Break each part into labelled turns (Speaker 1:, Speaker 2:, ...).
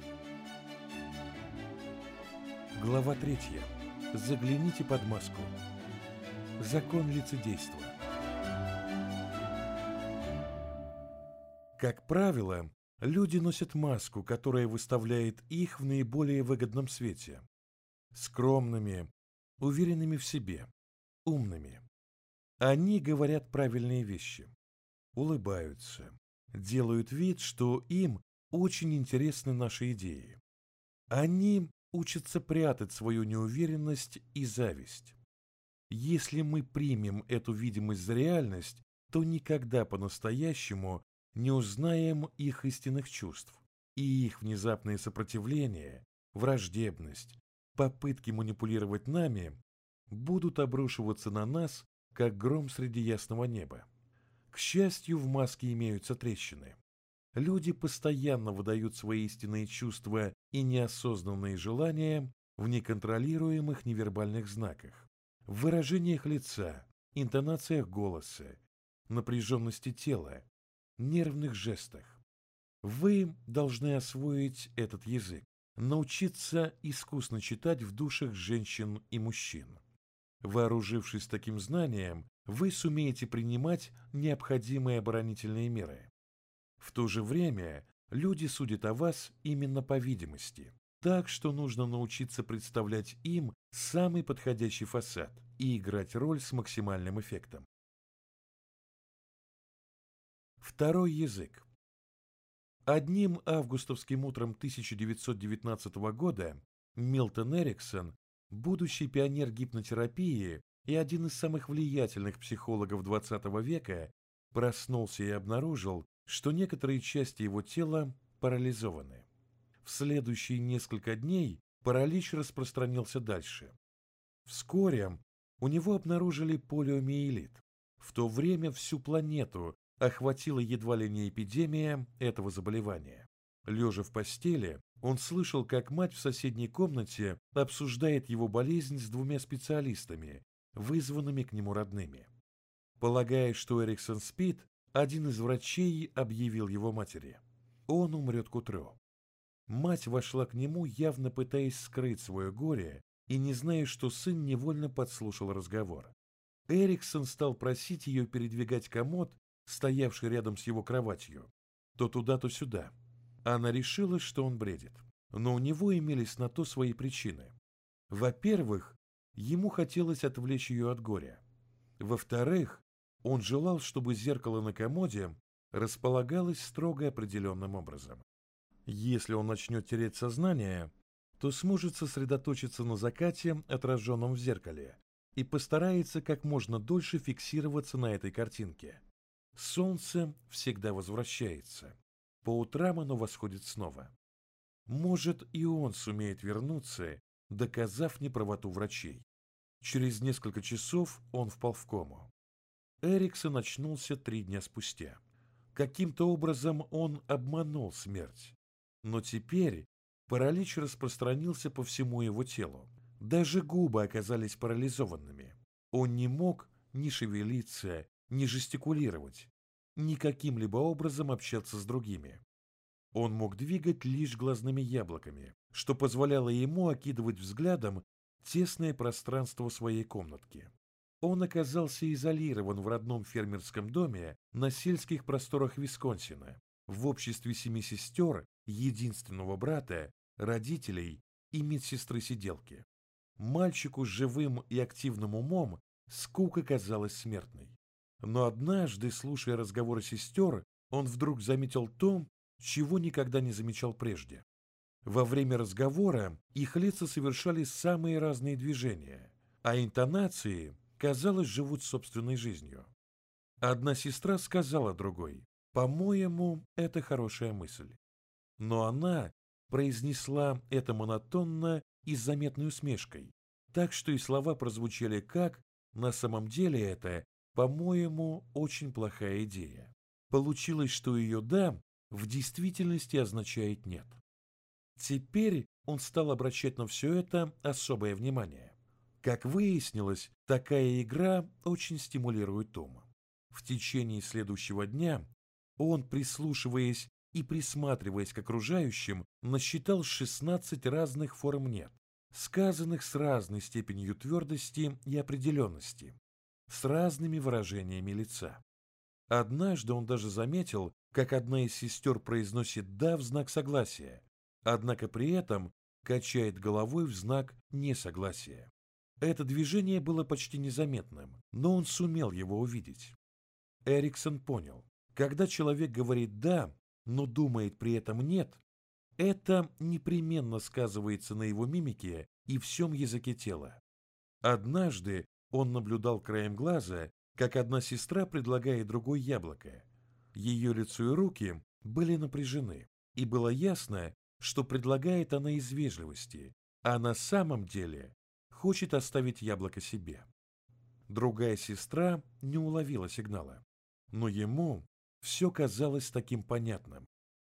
Speaker 1: Глава 3. Загляните под маску. Закон лицедейства. Как правило, люди носят маску, которая выставляет их в наиболее выгодном свете. Скромными, уверенными в себе, умными. Они говорят правильные вещи, улыбаются, делают вид, что им очень интересны наши идеи. Они учатся прятать свою неуверенность и зависть. Если мы примем эту видимость за реальность, то никогда по-настоящему не узнаем их истинных чувств, и их внезапное сопротивление, враждебность, попытки манипулировать нами будут обрушиваться на нас, как гром среди ясного неба. К счастью, в маске имеются трещины. Люди постоянно выдают свои истинные чувства и неосознанные желания в неконтролируемых невербальных знаках, в выражениях лица, интонациях голоса, напряженности тела, нервных жестах. Вы должны освоить этот язык, научиться искусно читать в душах женщин и мужчин. Вооружившись таким знанием, вы сумеете принимать необходимые оборонительные меры. В то же время люди судят о вас именно по видимости, так что нужно научиться представлять им самый подходящий фасад и играть роль с максимальным эффектом. Второй язык. Одним августовским утром 1919 года Милтон Эриксон, будущий пионер гипнотерапии и один из самых влиятельных психологов XX века, проснулся и обнаружил, что некоторые части его тела парализованы. В следующие несколько дней паралич распространился дальше. Вскоре у него обнаружили полиомиелит. В то время всю планету охватила едва ли не эпидемия этого заболевания. Лежа в постели, он слышал, как мать в соседней комнате обсуждает его болезнь с двумя специалистами, вызванными к нему родными. Полагая, что Эриксон спит, один из врачей объявил его матери: он умрет к утру. Мать вошла к нему, явно пытаясь скрыть свое горе, и не зная, что сын невольно подслушал разговор. Эриксон стал просить ее передвигать комод, стоявший рядом с его кроватью, то туда, то сюда. Она решила, что он бредит, но у него имелись на то свои причины. Во-первых, ему хотелось отвлечь ее от горя. Во-вторых, он желал, чтобы зеркало на комоде располагалось строго определенным образом. Если он начнет терять сознание, то сможет сосредоточиться на закате, отраженном в зеркале, и постарается как можно дольше фиксироваться на этой картинке. Солнце всегда возвращается. По утрам оно восходит снова. Может, и он сумеет вернуться, доказав неправоту врачей. Через несколько часов он впал в кому. Эриксон очнулся 3 дня спустя. Каким-то образом он обманул смерть. Но теперь паралич распространился по всему его телу. Даже губы оказались парализованными. Он не мог ни шевелиться, ни жестикулировать, ни каким-либо образом общаться с другими. Он мог двигать лишь глазными яблоками, что позволяло ему окидывать взглядом тесное пространство своей комнатки. Он оказался изолирован в родном фермерском доме на сельских просторах Висконсина, в обществе 7 сестер, единственного брата, родителей и медсестры-сиделки. Мальчику с живым и активным умом скука казалась смертной. Но однажды, слушая разговоры сестер, он вдруг заметил то, чего никогда не замечал прежде. Во время разговора их лица совершали самые разные движения, а интонации, казалось, живут собственной жизнью. Одна сестра сказала другой: «По-моему, это хорошая мысль». Но она произнесла это монотонно и с заметной усмешкой, так что и слова прозвучали как: «На самом деле это, по-моему, очень плохая идея». Получилось, что ее «да» в действительности означает «нет». Теперь он стал обращать на все это особое внимание. Как выяснилось, такая игра очень стимулирует ум. В течение следующего дня он, прислушиваясь и, присматриваясь к окружающим, насчитал 16 разных форм «нет», сказанных с разной степенью твердости и определенности, с разными выражениями лица. Однажды он даже заметил, как одна из сестер произносит «да» в знак согласия, однако при этом качает головой в знак несогласия. Это движение было почти незаметным, но он сумел его увидеть. Эриксон понял, когда человек говорит «да», но думает при этом «нет», это непременно сказывается на его мимике и всем языке тела. Однажды он наблюдал краем глаза, как одна сестра предлагает другой яблоко. Ее лицо и руки были напряжены, и было ясно, что предлагает она из вежливости, а на самом деле хочет оставить яблоко себе. Другая сестра не уловила сигнала, но ему все казалось таким понятным.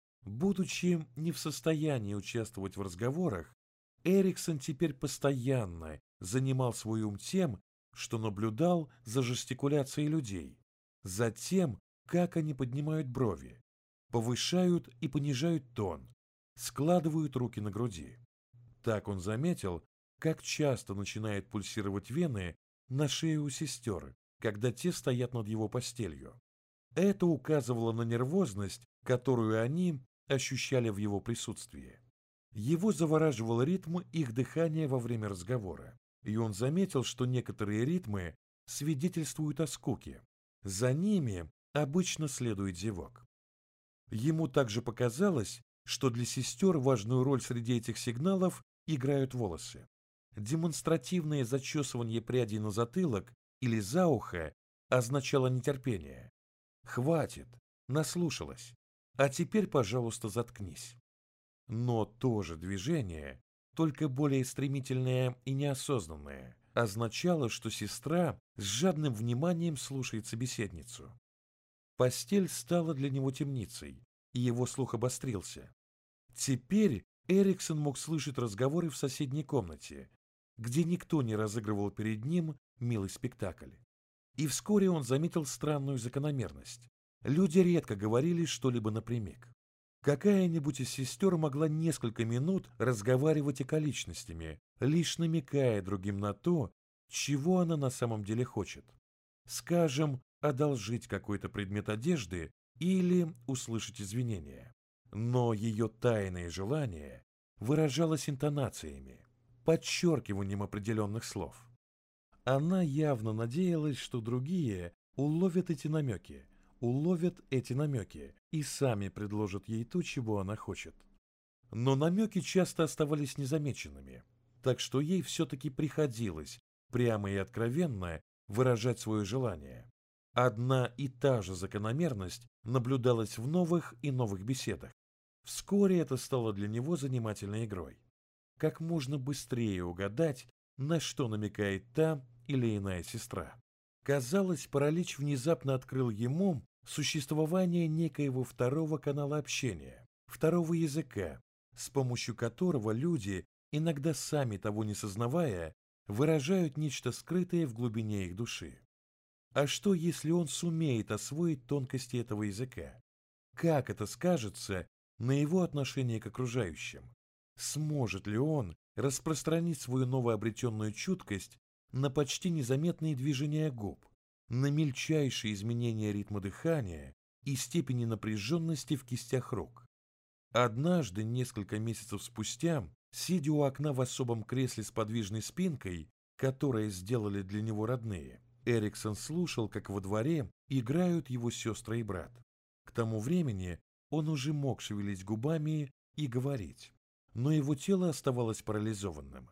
Speaker 1: Будучи не в состоянии участвовать в разговорах, Эриксон теперь постоянно занимал свой ум тем, что наблюдал за жестикуляцией людей, за тем, как они поднимают брови, повышают и понижают тон, складывают руки на груди. Так он заметил, как часто начинают пульсировать вены на шее у сестер, когда те стоят над его постелью. Это указывало на нервозность, которую они ощущали в его присутствии. Его завораживал ритм их дыхания во время разговора, и он заметил, что некоторые ритмы свидетельствуют о скуке. За ними обычно следует зевок. Ему также показалось, что для сестер важную роль среди этих сигналов играют волосы. Демонстративное зачесывание прядей на затылок или за ухо означало нетерпение. «Хватит, наслушалась, а теперь, пожалуйста, заткнись». Но то же движение, только более стремительное и неосознанное, означало, что сестра с жадным вниманием слушает собеседницу. Постель стала для него темницей, и его слух обострился. Теперь Эриксон мог слышать разговоры в соседней комнате, где никто не разыгрывал перед ним милый спектакль. И вскоре он заметил странную закономерность. Люди редко говорили что-либо напрямик. Какая-нибудь из сестер могла несколько минут разговаривать околичностями, лишь намекая другим на то, чего она на самом деле хочет. Скажем, одолжить какой-то предмет одежды или услышать извинения. Но ее тайное желание выражалось интонациями, подчеркиванием определенных слов. Она явно надеялась, что другие уловят эти намеки и сами предложат ей то, чего она хочет. Но намеки часто оставались незамеченными, так что ей все-таки приходилось прямо и откровенно выражать свое желание. Одна и та же закономерность наблюдалась в новых и новых беседах. Вскоре это стало для него занимательной игрой. Как можно быстрее угадать, на что намекает та или иная сестра. Казалось, паралич внезапно открыл ему существование некоего второго канала общения, второго языка, с помощью которого люди, иногда сами того не сознавая, выражают нечто скрытое в глубине их души. А что, если он сумеет освоить тонкости этого языка? Как это скажется на его отношении к окружающим? Сможет ли он распространить свою новообретенную чуткость на почти незаметные движения губ, на мельчайшие изменения ритма дыхания и степени напряженности в кистях рук? Однажды, несколько месяцев спустя, сидя у окна в особом кресле с подвижной спинкой, которое сделали для него родные, Эриксон слушал, как во дворе играют его сестры и брат. К тому времени он уже мог шевелить губами и говорить, но его тело оставалось парализованным.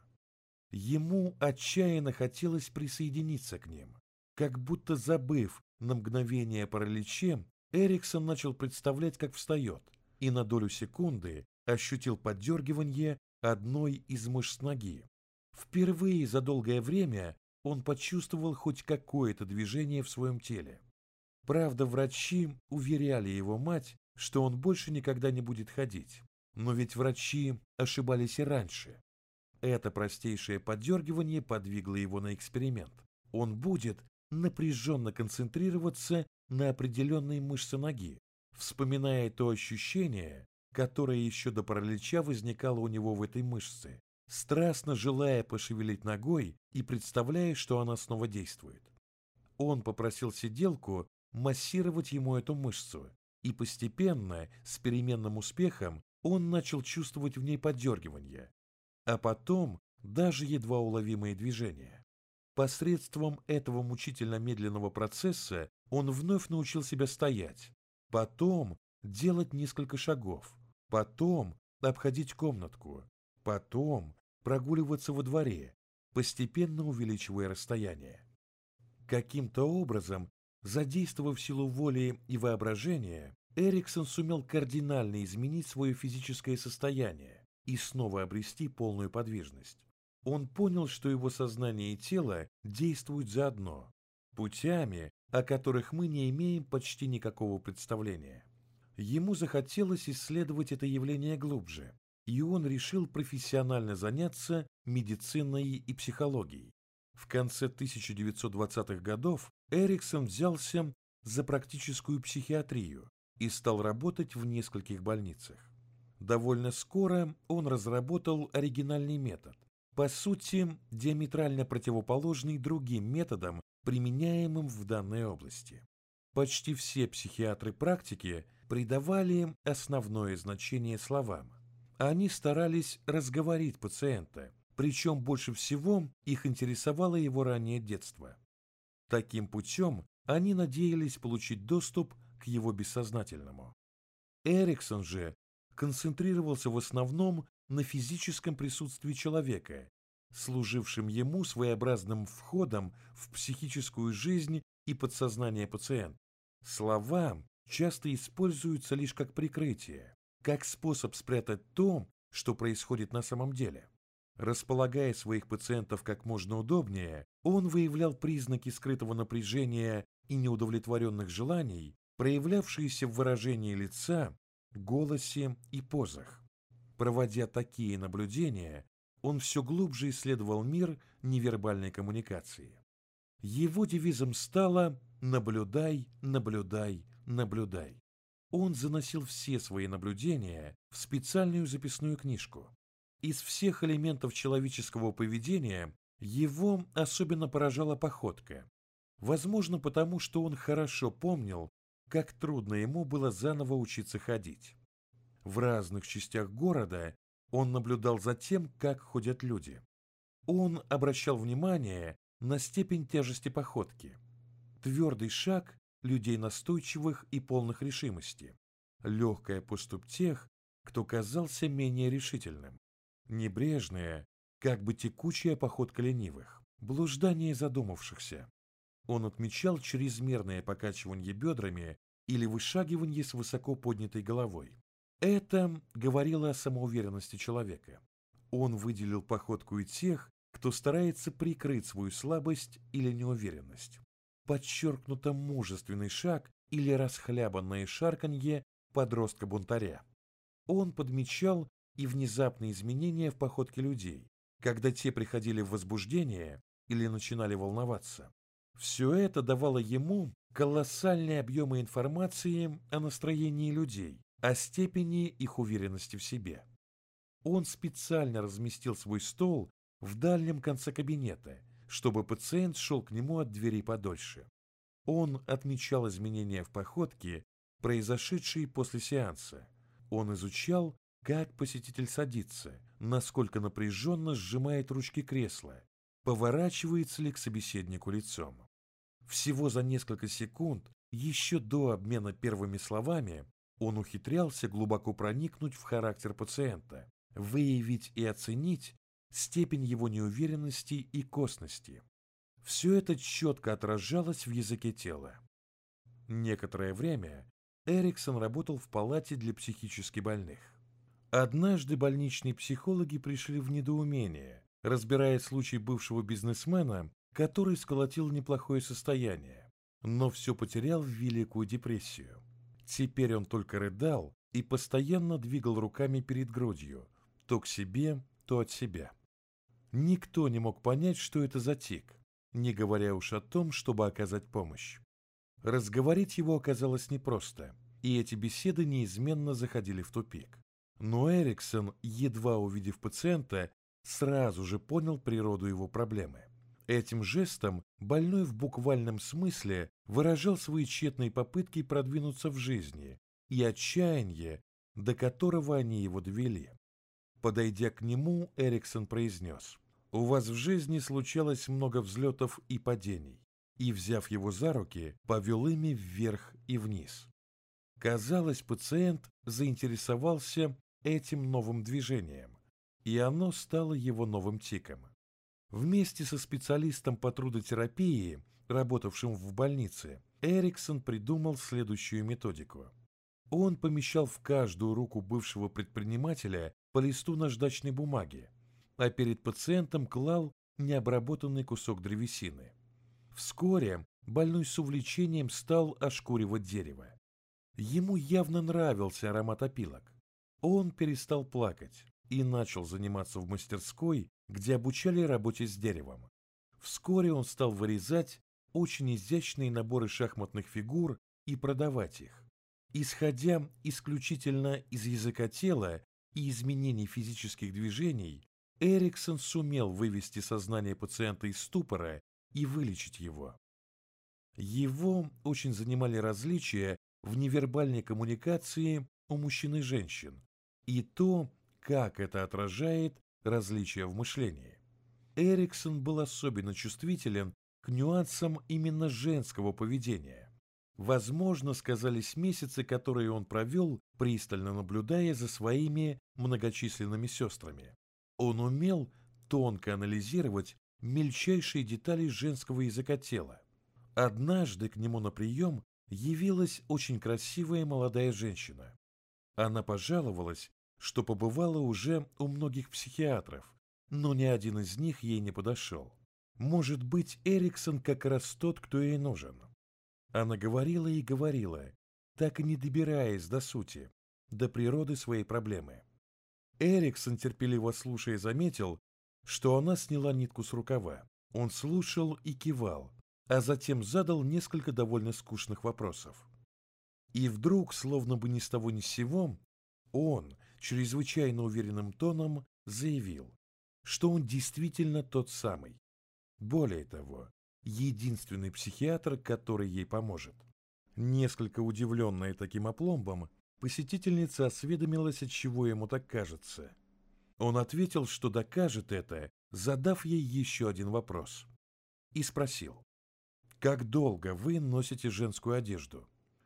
Speaker 1: Ему отчаянно хотелось присоединиться к ним. Как будто забыв на мгновение о параличе, Эриксон начал представлять, как встает, и на долю секунды ощутил поддергивание одной из мышц ноги. Впервые за долгое время он почувствовал хоть какое-то движение в своем теле. Правда, врачи уверяли его мать, что он больше никогда не будет ходить. Но ведь врачи ошибались и раньше. Это простейшее поддергивание подвигло его на эксперимент. Он будет напряженно концентрироваться на определенной мышце ноги, вспоминая то ощущение, которое еще до паралича возникало у него в этой мышце, страстно желая пошевелить ногой и представляя, что она снова действует. Он попросил сиделку массировать ему эту мышцу, и постепенно, с переменным успехом, он начал чувствовать в ней подергивание, а потом даже едва уловимые движения. Посредством этого мучительно медленного процесса он вновь научил себя стоять, потом делать несколько шагов, потом обходить комнатку, потом прогуливаться во дворе, постепенно увеличивая расстояние. Каким-то образом, задействовав силу воли и воображения, Эриксон сумел кардинально изменить свое физическое состояние и снова обрести полную подвижность. Он понял, что его сознание и тело действуют заодно, путями, о которых мы не имеем почти никакого представления. Ему захотелось исследовать это явление глубже, и он решил профессионально заняться медициной и психологией. В конце 1920-х годов Эриксон взялся за практическую психиатрию и стал работать в нескольких больницах. Довольно скоро он разработал оригинальный метод, по сути, диаметрально противоположный другим методам, применяемым в данной области. Почти все психиатры практики придавали основное значение словам. Они старались разговорить пациента, причем больше всего их интересовало его раннее детство. Таким путем они надеялись получить доступ к его бессознательному. Эриксон же концентрировался в основном на физическом присутствии человека, служившем ему своеобразным входом в психическую жизнь и подсознание пациента. Слова часто используются лишь как прикрытие, как способ спрятать то, что происходит на самом деле. Располагая своих пациентов как можно удобнее, он выявлял признаки скрытого напряжения и неудовлетворенных желаний, проявлявшиеся в выражении лица, голосе и позах. Проводя такие наблюдения, он все глубже исследовал мир невербальной коммуникации. Его девизом стало «наблюдай, наблюдай, наблюдай». Он заносил все свои наблюдения в специальную записную книжку. Из всех элементов человеческого поведения его особенно поражала походка. Возможно, потому что он хорошо помнил, как трудно ему было заново учиться ходить. В разных частях города он наблюдал за тем, как ходят люди. Он обращал внимание на степень тяжести походки. Твердый шаг людей настойчивых и полных решимости. Легкая поступь тех, кто казался менее решительным. Небрежная, как бы текучая походка ленивых. Блуждание задумавшихся. Он отмечал чрезмерное покачивание бедрами или вышагивание с высоко поднятой головой. Это говорило о самоуверенности человека. Он выделил походку и тех, кто старается прикрыть свою слабость или неуверенность. Подчеркнуто мужественный шаг или расхлябанное шарканье подростка-бунтаря. Он подмечал и внезапные изменения в походке людей, когда те приходили в возбуждение или начинали волноваться. Все это давало ему колоссальные объемы информации о настроении людей, о степени их уверенности в себе. Он специально разместил свой стол в дальнем конце кабинета, чтобы пациент шел к нему от двери подольше. Он отмечал изменения в походке, произошедшие после сеанса. Он изучал, как посетитель садится, насколько напряженно сжимает ручки кресла, поворачивается ли к собеседнику лицом. Всего за несколько секунд, еще до обмена первыми словами, он ухитрялся глубоко проникнуть в характер пациента, выявить и оценить степень его неуверенности и косности. Все это четко отражалось в языке тела. Некоторое время Эриксон работал в палате для психически больных. Однажды больничные психологи пришли в недоумение, разбирая случай бывшего бизнесмена, который сколотил неплохое состояние, но все потерял в Великую депрессию. Теперь он только рыдал и постоянно двигал руками перед грудью, то к себе, то от себя. Никто не мог понять, что это за тик, не говоря уж о том, чтобы оказать помощь. Разговорить его оказалось непросто. и эти беседы неизменно заходили в тупик. Но Эриксон, едва увидев пациента, сразу же понял природу его проблемы. Этим жестом больной в буквальном смысле выражал свои тщетные попытки продвинуться в жизни и отчаяние, до которого они его довели. Подойдя к нему, Эриксон произнес: «У вас в жизни случалось много взлетов и падений», и, взяв его за руки, повел ими вверх и вниз. Казалось, пациент заинтересовался этим новым движением, и оно стало его новым тиком. Вместе со специалистом по трудотерапии, работавшим в больнице, Эриксон придумал следующую методику. Он помещал в каждую руку бывшего предпринимателя по листу наждачной бумаги, а перед пациентом клал необработанный кусок древесины. Вскоре больной с увлечением стал ошкуривать дерево. Ему явно нравился аромат опилок. Он перестал плакать и начал заниматься в мастерской, где обучали работе с деревом. Вскоре он стал вырезать очень изящные наборы шахматных фигур и продавать их. Исходя исключительно из языка тела и изменений физических движений, Эриксон сумел вывести сознание пациента из ступора и вылечить его. Его очень занимали различия в невербальной коммуникации у мужчин и женщин и то, как это отражает различия в мышлении. Эриксон был особенно чувствителен к нюансам именно женского поведения. Возможно, сказались месяцы, которые он провел, пристально наблюдая за своими многочисленными сестрами. Он умел тонко анализировать мельчайшие детали женского языка тела. Однажды к нему на прием явилась очень красивая молодая женщина. Она пожаловалась, что побывала уже у многих психиатров, но ни один из них ей не подошел. Может быть, Эриксон как раз тот, кто ей нужен. Она говорила и говорила, так и не добираясь до сути, до природы своей проблемы. Эриксон, терпеливо слушая, заметил, что она сняла нитку с рукава. Он слушал и кивал, а затем задал несколько довольно скучных вопросов. И вдруг, словно бы ни с того ни с сего, он, чрезвычайно уверенным тоном, заявил, что он действительно тот самый. Более того, единственный психиатр, который ей поможет. Несколько удивленная таким опломбом, посетительница осведомилась, отчего ему так кажется. Он ответил, что докажет это, задав ей еще один вопрос. И спросил: «Как долго вы носите женскую одежду?»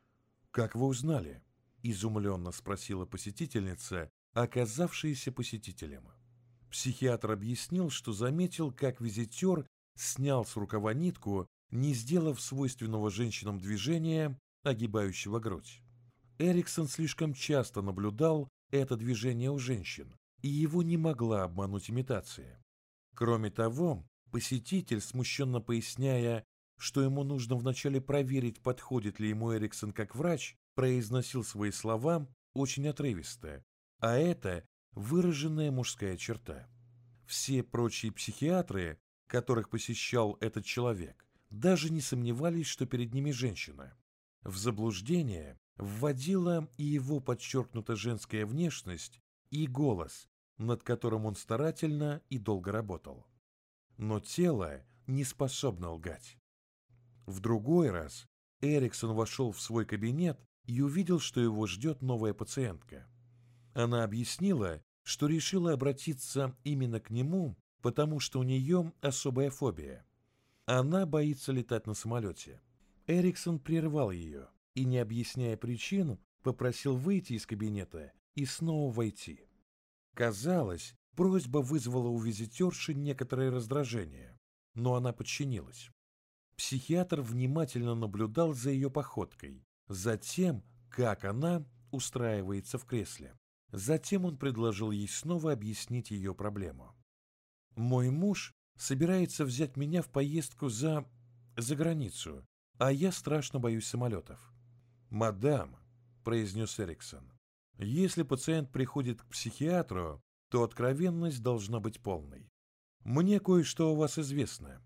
Speaker 1: «Как вы узнали?» – изумленно спросила посетительница, оказавшаяся посетителем. Психиатр объяснил, что заметил, как визитер снял с рукава нитку, не сделав свойственного женщинам движения, огибающего грудь. Эриксон слишком часто наблюдал это движение у женщин, и его не могла обмануть имитация. Кроме того, посетитель, смущенно поясняя, что ему нужно вначале проверить, подходит ли ему Эриксон как врач, произносил свои слова очень отрывисто, а это выраженная мужская черта. Все прочие психиатры, которых посещал этот человек, даже не сомневались, что перед ними женщина. В заблуждение вводила и его подчеркнута женская внешность, и голос, над которым он старательно и долго работал. Но тело не способно лгать. В другой раз Эриксон вошел в свой кабинет и увидел, что его ждет новая пациентка. Она объяснила, что решила обратиться именно к нему, потому что у нее особая фобия. Она боится летать на самолете. Эриксон прервал ее и, не объясняя причин, попросил выйти из кабинета и снова войти. Казалось, просьба вызвала у визитерши некоторое раздражение, но она подчинилась. Психиатр внимательно наблюдал за ее походкой, за тем, как она устраивается в кресле. Затем он предложил ей снова объяснить ее проблему. «Мой муж собирается взять меня в поездку за границу, а я страшно боюсь самолетов». «Мадам», — произнес Эриксон, — «если пациент приходит к психиатру, то откровенность должна быть полной. Мне кое-что о вас известно.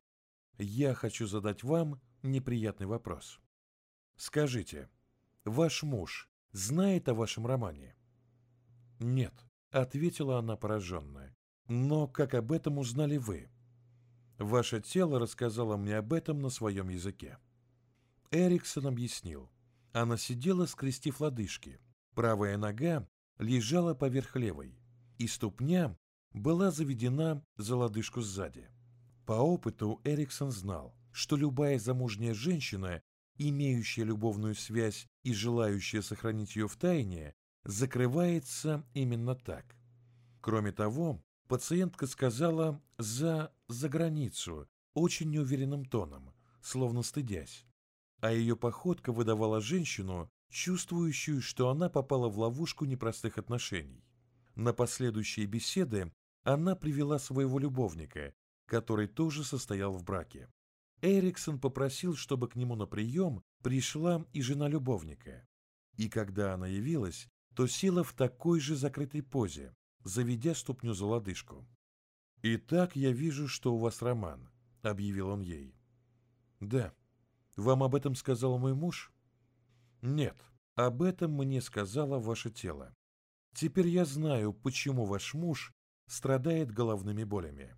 Speaker 1: Я хочу задать вам неприятный вопрос. Скажите, ваш муж знает о вашем романе?» «Нет», — ответила она пораженная. «Но как об этом узнали вы?» «Ваше тело рассказало мне об этом на своем языке». Эриксон объяснил. Она сидела, скрестив лодыжки. Правая нога лежала поверх левой, и ступня была заведена за лодыжку сзади. По опыту Эриксон знал, что любая замужняя женщина, имеющая любовную связь и желающая сохранить ее в тайне, закрывается именно так. Кроме того, пациентка сказала «за границу» очень неуверенным тоном, словно стыдясь, а ее походка выдавала женщину, чувствующую, что она попала в ловушку непростых отношений. На последующие беседы она привела своего любовника, который тоже состоял в браке. Эриксон попросил, чтобы к нему на прием пришла и жена любовника. И когда она явилась, то села в такой же закрытой позе, заведя ступню за лодыжку. «Итак, я вижу, что у вас роман», — объявил он ей. «Да. Вам об этом сказал мой муж?» «Нет, об этом мне сказало ваше тело. Теперь я знаю, почему ваш муж страдает головными болями».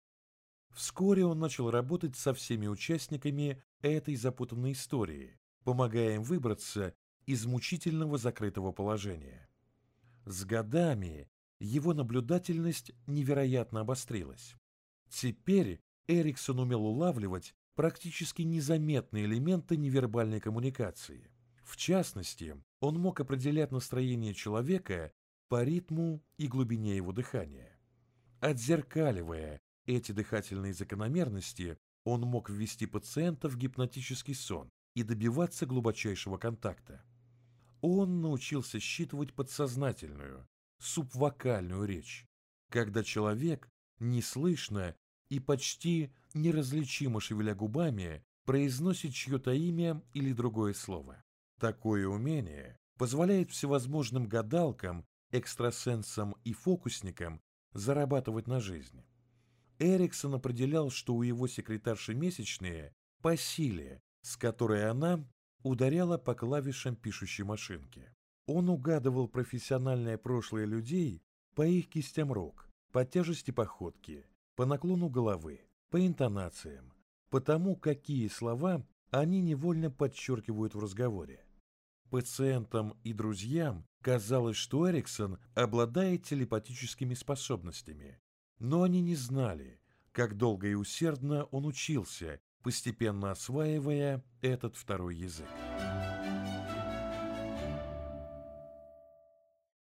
Speaker 1: Вскоре он начал работать со всеми участниками этой запутанной истории, помогая им выбраться из мучительного закрытого положения. С годами его наблюдательность невероятно обострилась. Теперь Эриксон умел улавливать практически незаметные элементы невербальной коммуникации. В частности, он мог определять настроение человека по ритму и глубине его дыхания. Отзеркаливая эти дыхательные закономерности, он мог ввести пациента в гипнотический сон и добиваться глубочайшего контакта. Он научился считывать подсознательную, субвокальную речь, когда человек, неслышно и почти неразличимо шевеля губами, произносит чье-то имя или другое слово. Такое умение позволяет всевозможным гадалкам, экстрасенсам и фокусникам зарабатывать на жизнь. Эриксон определял, что у его секретарши месячные по силе, с которой она ударяла по клавишам пишущей машинки. Он угадывал профессиональное прошлое людей по их кистям рук, по тяжести походки, по наклону головы, по интонациям, по тому, какие слова они невольно подчеркивают в разговоре. Пациентам и друзьям казалось, что Эриксон обладает телепатическими способностями, но они не знали, как долго и усердно он учился, постепенно осваивая этот второй язык.